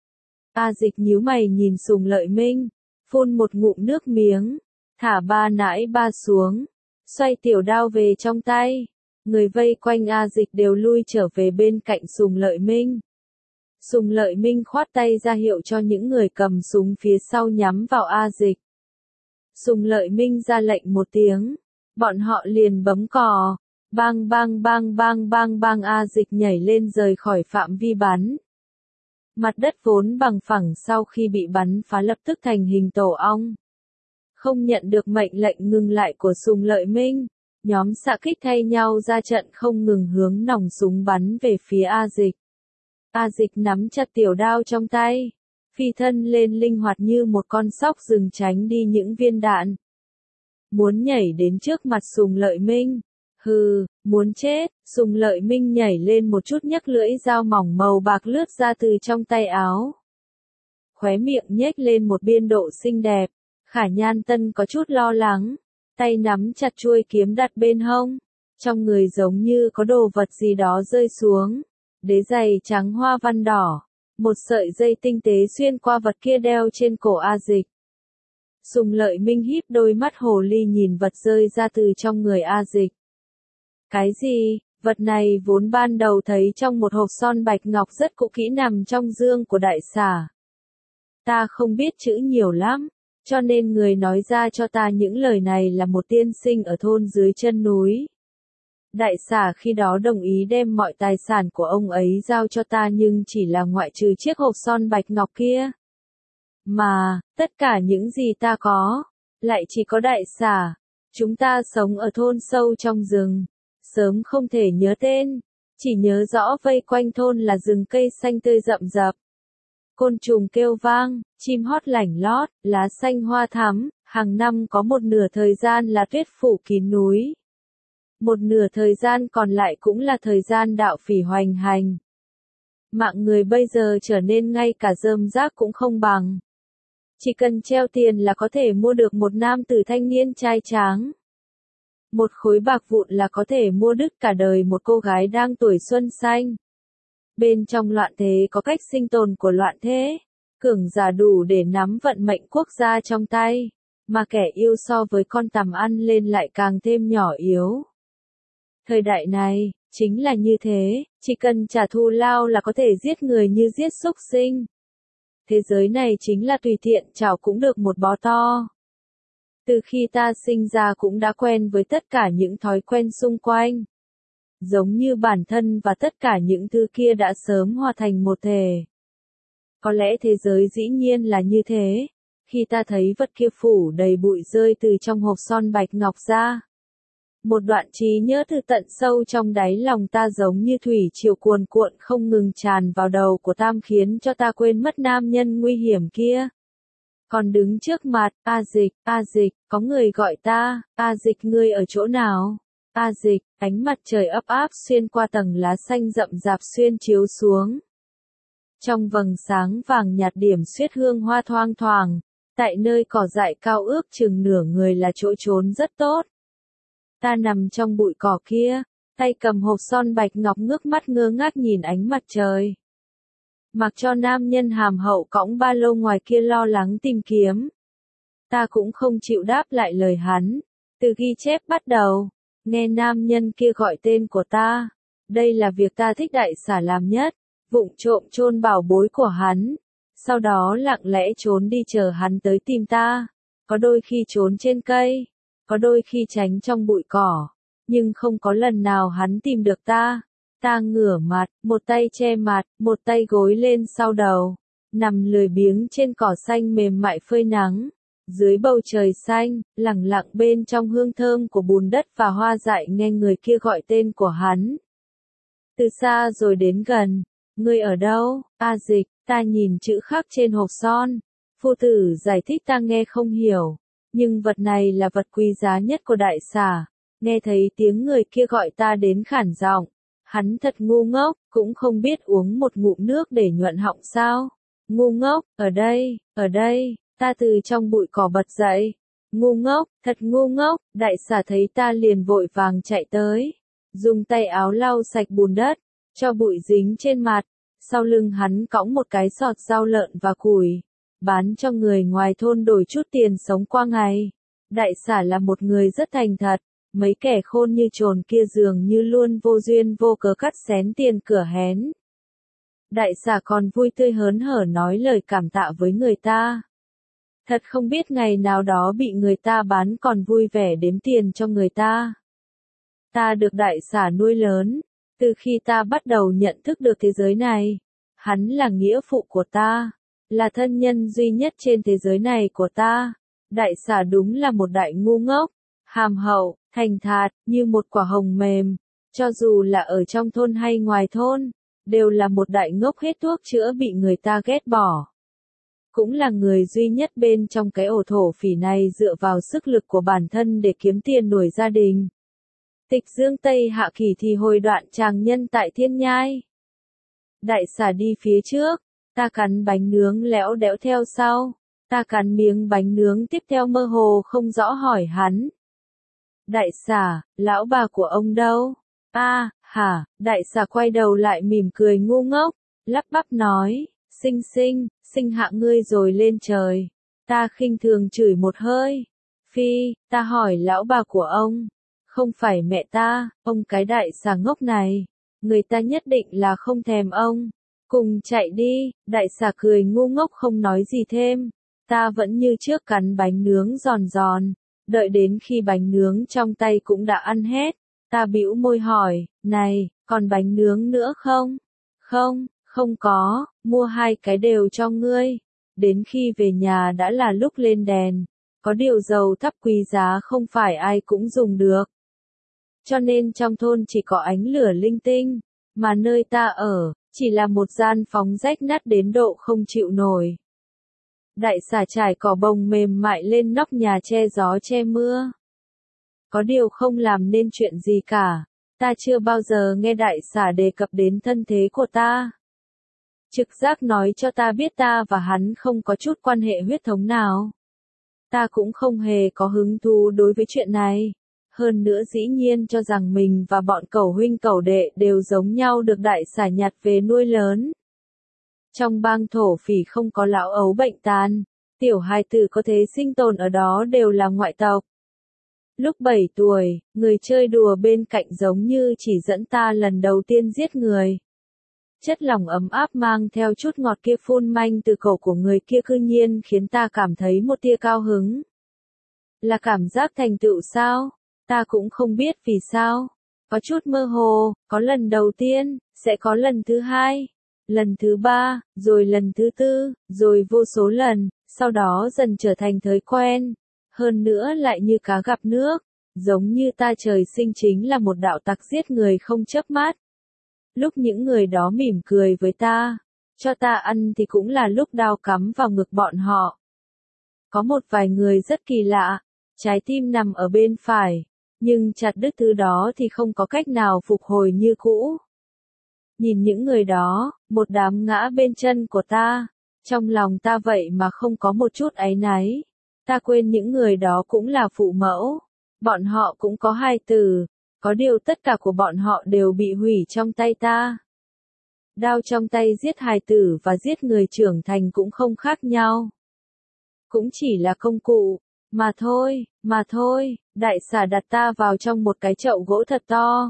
A Dịch nhíu mày nhìn Sùng Lợi Minh, phun một ngụm nước miếng, thả ba nãi ba xuống, xoay tiểu đao về trong tay. Người vây quanh A Dịch đều lui trở về bên cạnh Sùng Lợi Minh. Sùng Lợi Minh khoát tay ra hiệu cho những người cầm súng phía sau nhắm vào A Dịch. Sùng Lợi Minh ra lệnh một tiếng, bọn họ liền bấm cò, bang bang bang bang bang bang. A Dịch nhảy lên rời khỏi phạm vi bắn. Mặt đất vốn bằng phẳng sau khi bị bắn phá lập tức thành hình tổ ong. Không nhận được mệnh lệnh ngừng lại của Sùng Lợi Minh, nhóm xạ kích thay nhau ra trận không ngừng hướng nòng súng bắn về phía A Dịch. A Dịch nắm chặt tiểu đao trong tay, phi thân lên linh hoạt như một con sóc rừng tránh đi những viên đạn. Muốn nhảy đến trước mặt Sùng Lợi Minh. Hừ, muốn chết. Sùng Lợi Minh nhảy lên một chút nhấc lưỡi dao mỏng màu bạc lướt ra từ trong tay áo. Khóe miệng nhếch lên một biên độ xinh đẹp. Khả Nhan Tân có chút lo lắng, tay nắm chặt chuôi kiếm đặt bên hông. Trong người giống như có đồ vật gì đó rơi xuống. Đế giày trắng hoa văn đỏ, một sợi dây tinh tế xuyên qua vật kia đeo trên cổ A Dịch. Sùng Lợi Minh híp đôi mắt hồ ly nhìn vật rơi ra từ trong người A Dịch. Cái gì? Vật này vốn ban đầu thấy trong một hộp son bạch ngọc rất cũ kỹ nằm trong dương của đại xà. Ta không biết chữ nhiều lắm, cho nên người nói ra cho ta những lời này là một tiên sinh ở thôn dưới chân núi. Đại xà khi đó đồng ý đem mọi tài sản của ông ấy giao cho ta nhưng chỉ là ngoại trừ chiếc hộp son bạch ngọc kia. Mà, tất cả những gì ta có, lại chỉ có đại xà. Chúng ta sống ở thôn sâu trong rừng, sớm không thể nhớ tên, chỉ nhớ rõ vây quanh thôn là rừng cây xanh tươi rậm rạp. Côn trùng kêu vang, chim hót lảnh lót, lá xanh hoa thắm, hàng năm có một nửa thời gian là tuyết phủ kín núi. Một nửa thời gian còn lại cũng là thời gian đạo phỉ hoành hành. Mạng người bây giờ trở nên ngay cả rơm rác cũng không bằng. Chỉ cần treo tiền là có thể mua được một nam tử thanh niên trai tráng. Một khối bạc vụn là có thể mua đứt cả đời một cô gái đang tuổi xuân xanh. Bên trong loạn thế có cách sinh tồn của loạn thế. Cường giả đủ để nắm vận mệnh quốc gia trong tay. mà kẻ yêu so với con tằm ăn lên lại càng thêm nhỏ yếu. Thời đại này, chính là như thế, chỉ cần trả thù lao là có thể giết người như giết súc sinh. Thế giới này chính là tùy tiện chảo cũng được một bó to. Từ khi ta sinh ra cũng đã quen với tất cả những thói quen xung quanh. Giống như bản thân và tất cả những thứ kia đã sớm hòa thành một thể. Có lẽ thế giới dĩ nhiên là như thế, khi ta thấy vật kia phủ đầy bụi rơi từ trong hộp son bạch ngọc ra. Một đoạn trí nhớ từ tận sâu trong đáy lòng ta giống như thủy triều cuồn cuộn không ngừng tràn vào đầu của ta khiến cho ta quên mất nam nhân nguy hiểm kia. Còn đứng trước mặt, A Dịch, A Dịch, có người gọi ta, A Dịch ngươi ở chỗ nào? A Dịch, ánh mặt trời ấp áp xuyên qua tầng lá xanh rậm rạp xuyên chiếu xuống. Trong vầng sáng vàng nhạt điểm xuyết hương hoa thoang thoảng, tại nơi cỏ dại cao ước chừng nửa người là chỗ trốn rất tốt. Ta nằm trong bụi cỏ kia, tay cầm hộp son bạch ngọc ngước mắt ngơ ngác nhìn ánh mặt trời. Mặc cho nam nhân hàm hậu cõng ba lô ngoài kia lo lắng tìm kiếm. Ta cũng không chịu đáp lại lời hắn. Từ ghi chép bắt đầu, nghe nam nhân kia gọi tên của ta. Đây là việc ta thích đại xả làm nhất, vụng trộm chôn bảo bối của hắn. Sau đó lặng lẽ trốn đi chờ hắn tới tìm ta. Có đôi khi trốn trên cây, có đôi khi tránh trong bụi cỏ. Nhưng không có lần nào hắn tìm được ta. Ta ngửa mặt, một tay che mặt, một tay gối lên sau đầu, nằm lười biếng trên cỏ xanh mềm mại phơi nắng. Dưới bầu trời xanh, lặng lặng bên trong hương thơm của bùn đất và hoa dại nghe người kia gọi tên của hắn. Từ xa rồi đến gần, ngươi ở đâu, A Dịch, ta nhìn chữ khắc trên hộp son. Phu tử giải thích ta nghe không hiểu, nhưng vật này là vật quý giá nhất của đại xà. Nghe thấy tiếng người kia gọi ta đến khản giọng. Hắn thật ngu ngốc, cũng không biết uống một ngụm nước để nhuận họng sao. Ngu ngốc, ở đây, ở đây, ta từ trong bụi cỏ bật dậy. Ngu ngốc, thật ngu ngốc, đại xà thấy ta liền vội vàng chạy tới. Dùng tay áo lau sạch bùn đất, cho bụi dính trên mặt. Sau lưng hắn cõng một cái sọt rau lợn và củi. Bán cho người ngoài thôn đổi chút tiền sống qua ngày. Đại xà là một người rất thành thật. Mấy kẻ khôn như trồn kia dường như luôn vô duyên vô cớ cắt xén tiền cửa hén. Đại xà còn vui tươi hớn hở nói lời cảm tạ với người ta. Thật không biết ngày nào đó bị người ta bán còn vui vẻ đếm tiền cho người ta. Ta được đại xà nuôi lớn, từ khi ta bắt đầu nhận thức được thế giới này. Hắn là nghĩa phụ của ta, là thân nhân duy nhất trên thế giới này của ta. Đại xà đúng là một đại ngu ngốc, hàm hậu, thành thạt, như một quả hồng mềm, cho dù là ở trong thôn hay ngoài thôn, đều là một đại ngốc hết thuốc chữa bị người ta ghét bỏ. Cũng là người duy nhất bên trong cái ổ thổ phỉ này dựa vào sức lực của bản thân để kiếm tiền nuôi gia đình. Tịch Dương Tây Hạ Kỳ thì hồi đoạn tràng nhân tại Thiên Nhai. Đại xà đi phía trước, ta cắn bánh nướng lẽo đẽo theo sau, ta cắn miếng bánh nướng tiếp theo mơ hồ không rõ hỏi hắn. Đại xà, lão bà của ông đâu? A, à, hả, đại xà quay đầu lại mỉm cười ngu ngốc, lắp bắp nói, sinh sinh, sinh hạ ngươi rồi lên trời. Ta khinh thường chửi một hơi. Phi, ta hỏi lão bà của ông. Không phải mẹ ta, ông cái đại xà ngốc này. Người ta nhất định là không thèm ông. Cùng chạy đi, đại xà cười ngu ngốc không nói gì thêm. Ta vẫn như trước cắn bánh nướng giòn giòn. Đợi đến khi bánh nướng trong tay cũng đã ăn hết, ta bĩu môi hỏi, này, còn bánh nướng nữa không? Không, không có, mua hai cái đều cho ngươi. Đến khi về nhà đã là lúc lên đèn, có điều dầu thắp quý giá không phải ai cũng dùng được. Cho nên trong thôn chỉ có ánh lửa linh tinh, mà nơi ta ở, chỉ là một gian phòng rách nát đến độ không chịu nổi. Đại xà trải cỏ bông mềm mại lên nóc nhà che gió che mưa. Có điều không làm nên chuyện gì cả. Ta chưa bao giờ nghe đại xà đề cập đến thân thế của ta. Trực giác nói cho ta biết ta và hắn không có chút quan hệ huyết thống nào. Ta cũng không hề có hứng thú đối với chuyện này. Hơn nữa dĩ nhiên cho rằng mình và bọn cẩu huynh cẩu đệ đều giống nhau được đại xà nhặt về nuôi lớn. Trong bang thổ phỉ không có lão ấu bệnh tàn, tiểu hài tử có thể sinh tồn ở đó đều là ngoại tộc. Lúc bảy tuổi, người chơi đùa bên cạnh giống như chỉ dẫn ta lần đầu tiên giết người. Chất lỏng ấm áp mang theo chút ngọt kia phun manh từ cổ của người kia cư nhiên khiến ta cảm thấy một tia cao hứng. Là cảm giác thành tựu sao? Ta cũng không biết vì sao. Có chút mơ hồ, có lần đầu tiên, sẽ có lần thứ hai, lần thứ ba, rồi lần thứ tư, rồi vô số lần, sau đó dần trở thành thói quen. Hơn nữa lại như cá gặp nước, giống như ta trời sinh chính là một đạo tặc giết người không chớp mắt. Lúc những người đó mỉm cười với ta, cho ta ăn thì cũng là lúc đao cắm vào ngực bọn họ. Có một vài người rất kỳ lạ, trái tim nằm ở bên phải, nhưng chặt đứt thứ đó thì không có cách nào phục hồi như cũ. Nhìn những người đó, một đám ngã bên chân của ta, trong lòng ta vậy mà không có một chút áy náy. Ta quên những người đó cũng là phụ mẫu, bọn họ cũng có hài tử, có điều tất cả của bọn họ đều bị hủy trong tay ta. Đao trong tay giết hài tử và giết người trưởng thành cũng không khác nhau. Cũng chỉ là công cụ, mà thôi, mà thôi, đại xà đặt ta vào trong một cái chậu gỗ thật to.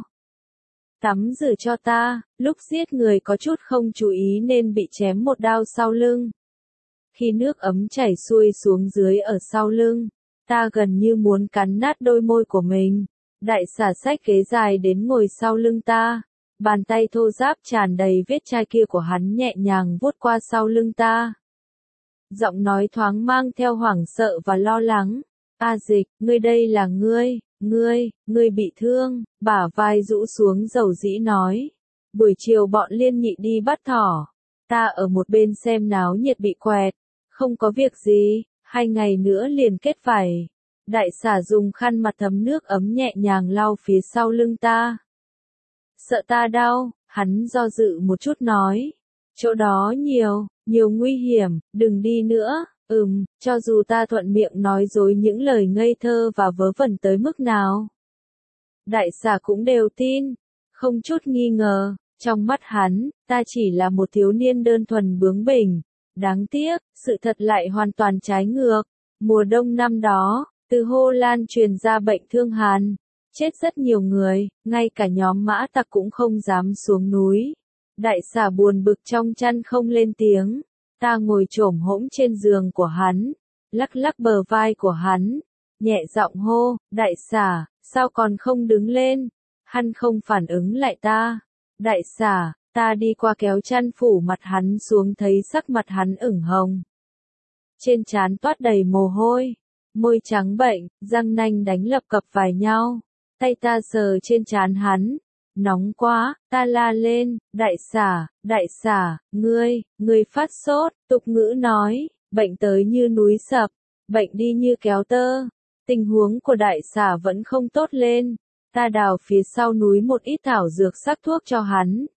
Tắm rửa cho ta, lúc giết người có chút không chú ý nên bị chém một đao sau lưng. Khi nước ấm chảy xuôi xuống dưới ở sau lưng, ta gần như muốn cắn nát đôi môi của mình. Đại xà xách ghế dài đến ngồi sau lưng ta. Bàn tay thô ráp tràn đầy vết chai kia của hắn nhẹ nhàng vuốt qua sau lưng ta. Giọng nói thoáng mang theo hoảng sợ và lo lắng. A Dịch, ngươi đây là ngươi, ngươi, ngươi bị thương, bả vai rũ xuống dầu dĩ nói. Buổi chiều bọn Liên Nhị đi bắt thỏ. Ta ở một bên xem náo nhiệt bị quẹt. Không có việc gì, hai ngày nữa liền kết vảy. Đại xà dùng khăn mặt thấm nước ấm nhẹ nhàng lau phía sau lưng ta. Sợ ta đau, hắn do dự một chút nói. Chỗ đó nhiều, nhiều nguy hiểm, đừng đi nữa. Ừm, cho dù ta thuận miệng nói dối những lời ngây thơ và vớ vẩn tới mức nào. Đại xà cũng đều tin, không chút nghi ngờ, trong mắt hắn, ta chỉ là một thiếu niên đơn thuần bướng bỉnh. Đáng tiếc, sự thật lại hoàn toàn trái ngược. Mùa đông năm đó, từ Hồ Lan truyền ra bệnh thương hàn, chết rất nhiều người, ngay cả nhóm mã tặc cũng không dám xuống núi. Đại xà buồn bực trong chăn không lên tiếng. Ta ngồi chổm hỗn trên giường của hắn, lắc lắc bờ vai của hắn, nhẹ giọng hô, đại xà, sao còn không đứng lên? Hắn không phản ứng lại ta. Đại xà, ta đi qua kéo chăn phủ mặt hắn xuống thấy sắc mặt hắn ửng hồng. Trên trán toát đầy mồ hôi, môi trắng bệnh, răng nanh đánh lập cập vào nhau. Tay ta sờ trên trán hắn. Nóng quá, ta la lên, đại xà, đại xà, ngươi, ngươi phát sốt, tục ngữ nói, bệnh tới như núi sập, bệnh đi như kéo tơ. Tình huống của đại xà vẫn không tốt lên, ta đào phía sau núi một ít thảo dược sắc thuốc cho hắn.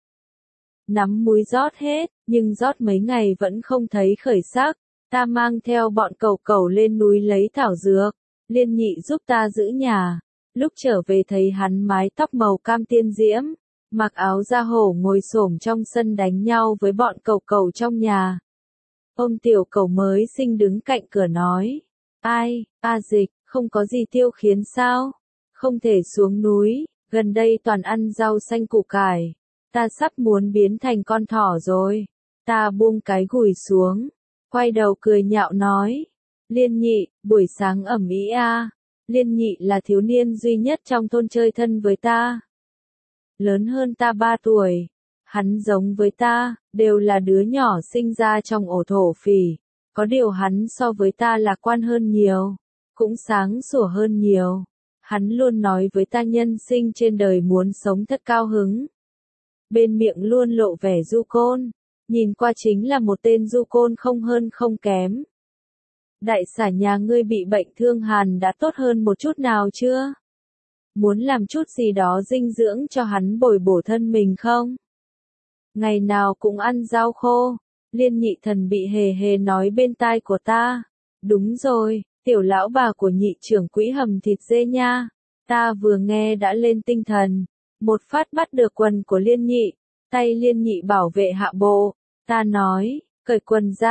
Nắm muối rót hết, nhưng rót mấy ngày vẫn không thấy khởi sắc, ta mang theo bọn cẩu cẩu lên núi lấy thảo dược, Liên Nhị giúp ta giữ nhà. Lúc trở về thấy hắn mái tóc màu cam tiên diễm, mặc áo da hổ ngồi xổm trong sân đánh nhau với bọn cẩu cẩu trong nhà. Ông tiểu cẩu mới sinh đứng cạnh cửa nói, ai, A Dịch, không có gì tiêu khiến sao? Không thể xuống núi, gần đây toàn ăn rau xanh củ cải. Ta sắp muốn biến thành con thỏ rồi. Ta buông cái gùi xuống, quay đầu cười nhạo nói, Liên Nhị, buổi sáng ẩm ý a. Liên Nhị là thiếu niên duy nhất trong thôn chơi thân với ta. Lớn hơn ta ba tuổi. Hắn giống với ta, đều là đứa nhỏ sinh ra trong ổ thổ phỉ. Có điều hắn so với ta lạc quan hơn nhiều. Cũng sáng sủa hơn nhiều. Hắn luôn nói với ta nhân sinh trên đời muốn sống thật cao hứng. Bên miệng luôn lộ vẻ du côn. Nhìn qua chính là một tên du côn không hơn không kém. Đại xà nhà ngươi bị bệnh thương hàn đã tốt hơn một chút nào chưa? Muốn làm chút gì đó dinh dưỡng cho hắn bồi bổ thân mình không? Ngày nào cũng ăn rau khô. Liên Nhị thần bị hề hề nói bên tai của ta. Đúng rồi, tiểu lão bà của nhị trưởng quỹ hầm thịt dê nha. Ta vừa nghe đã lên tinh thần. Một phát bắt được quần của Liên Nhị. Tay Liên Nhị bảo vệ hạ bộ. Ta nói, cởi quần ra,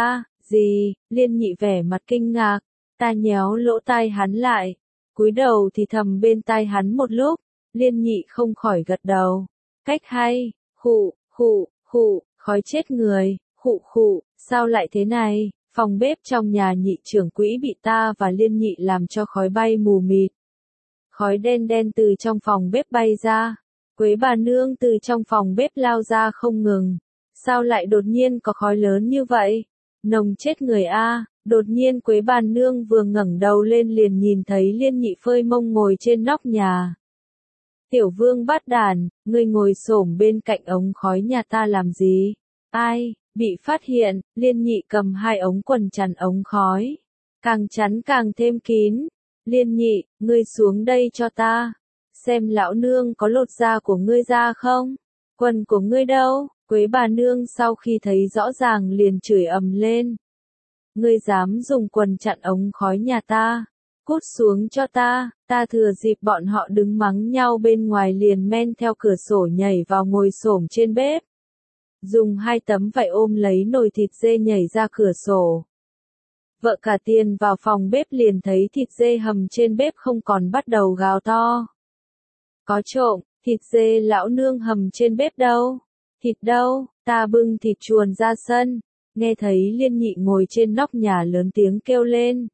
Gì? Liên Nhị vẻ mặt kinh ngạc, ta nhéo lỗ tai hắn lại, cúi đầu thì thầm bên tai hắn một lúc, Liên Nhị không khỏi gật đầu. Cách hay, khụ, khụ, khụ, khói chết người, khụ khụ, sao lại thế này? Phòng bếp trong nhà Nhị trưởng quỹ bị ta và Liên Nhị làm cho khói bay mù mịt. Khói đen đen từ trong phòng bếp bay ra, Quế bà nương từ trong phòng bếp lao ra không ngừng. Sao lại đột nhiên có khói lớn như vậy? Nồng chết người a! Đột nhiên Quế bà nương vừa ngẩng đầu lên liền nhìn thấy Liên Nhị phơi mông ngồi trên nóc nhà. Tiểu Vương Bát Đản, ngươi ngồi xổm bên cạnh ống khói nhà ta làm gì? Ai? Bị phát hiện, Liên Nhị cầm hai ống quần chắn ống khói. Càng chắn càng thêm kín. Liên Nhị, ngươi xuống đây cho ta. Xem lão nương có lột da của ngươi ra không? Quần của ngươi đâu? Quế bà nương sau khi thấy rõ ràng liền chửi ầm lên. Ngươi dám dùng quần chặn ống khói nhà ta? Cút xuống cho ta! Ta thừa dịp bọn họ đứng mắng nhau bên ngoài liền men theo cửa sổ nhảy vào ngồi xổm trên bếp. Dùng hai tấm vải ôm lấy nồi thịt dê nhảy ra cửa sổ. Vợ cả Tiền vào phòng bếp liền thấy thịt dê hầm trên bếp không còn bắt đầu gào to. Có trộm, thịt dê lão nương hầm trên bếp đâu? Thịt đâu? Ta bưng thịt chuồn ra sân, nghe thấy Liên Nhị ngồi trên nóc nhà lớn tiếng kêu lên.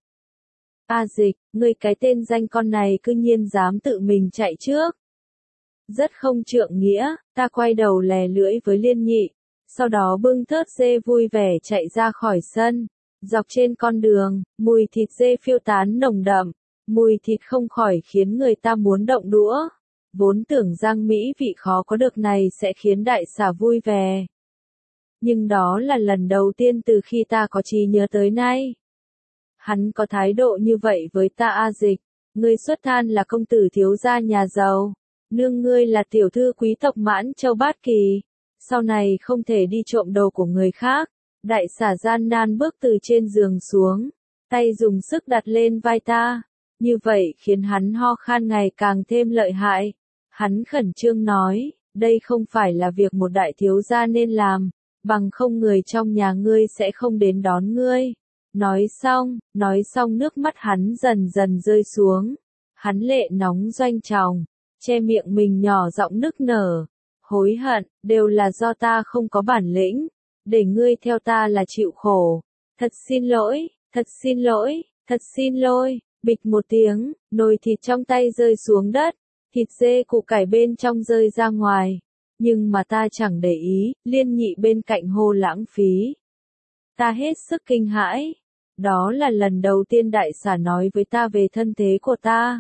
A Dịch, ngươi cái tên danh con này cư nhiên dám tự mình chạy trước. Rất không trượng nghĩa, ta quay đầu lè lưỡi với Liên Nhị, sau đó bưng thớt dê vui vẻ chạy ra khỏi sân. Dọc trên con đường, mùi thịt dê phiêu tán nồng đậm, mùi thịt không khỏi khiến người ta muốn động đũa. Vốn tưởng Giang Mỹ vị khó có được này sẽ khiến đại xà vui vẻ. Nhưng đó là lần đầu tiên từ khi ta có trí nhớ tới nay. Hắn có thái độ như vậy với ta. A Dịch, ngươi xuất thân là công tử thiếu gia nhà giàu, nương ngươi là tiểu thư quý tộc Mãn Châu Bát Kỳ, sau này không thể đi trộm đồ của người khác. Đại xà gian nan bước từ trên giường xuống, tay dùng sức đặt lên vai ta, như vậy khiến hắn ho khan ngày càng thêm lợi hại. Hắn khẩn trương nói, đây không phải là việc một đại thiếu gia nên làm, bằng không người trong nhà ngươi sẽ không đến đón ngươi. Nói xong, nói xong nước mắt hắn dần dần rơi xuống, hắn lệ nóng doanh tròng, che miệng mình nhỏ giọng nức nở, hối hận, đều là do ta không có bản lĩnh, để ngươi theo ta là chịu khổ, thật xin lỗi, thật xin lỗi, thật xin lỗi. Bịch một tiếng, nồi thịt trong tay rơi xuống đất, thịt dê củ cải bên trong rơi ra ngoài, nhưng mà ta chẳng để ý. Liên Nhị bên cạnh hô lãng phí. Ta hết sức kinh hãi, đó là lần đầu tiên đại xà nói với ta về thân thế của ta.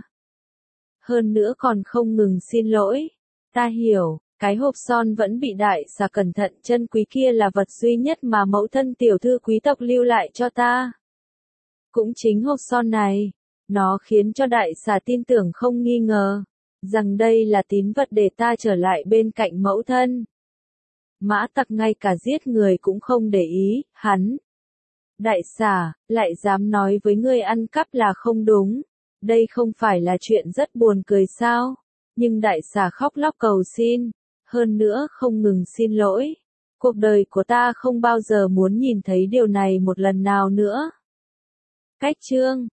Hơn nữa còn không ngừng xin lỗi. Ta hiểu, cái hộp son vẫn bị đại xà cẩn thận chân quý kia là vật duy nhất mà mẫu thân tiểu thư quý tộc lưu lại cho ta. Cũng chính hộp son này, nó khiến cho đại xà tin tưởng không nghi ngờ, rằng đây là tín vật để ta trở lại bên cạnh mẫu thân. Mã Tặc ngay cả giết người cũng không để ý, hắn. Đại xà, lại dám nói với ngươi ăn cắp là không đúng. Đây không phải là chuyện rất buồn cười sao? Nhưng đại xà khóc lóc cầu xin, hơn nữa không ngừng xin lỗi. Cuộc đời của ta không bao giờ muốn nhìn thấy điều này một lần nào nữa. Cách chương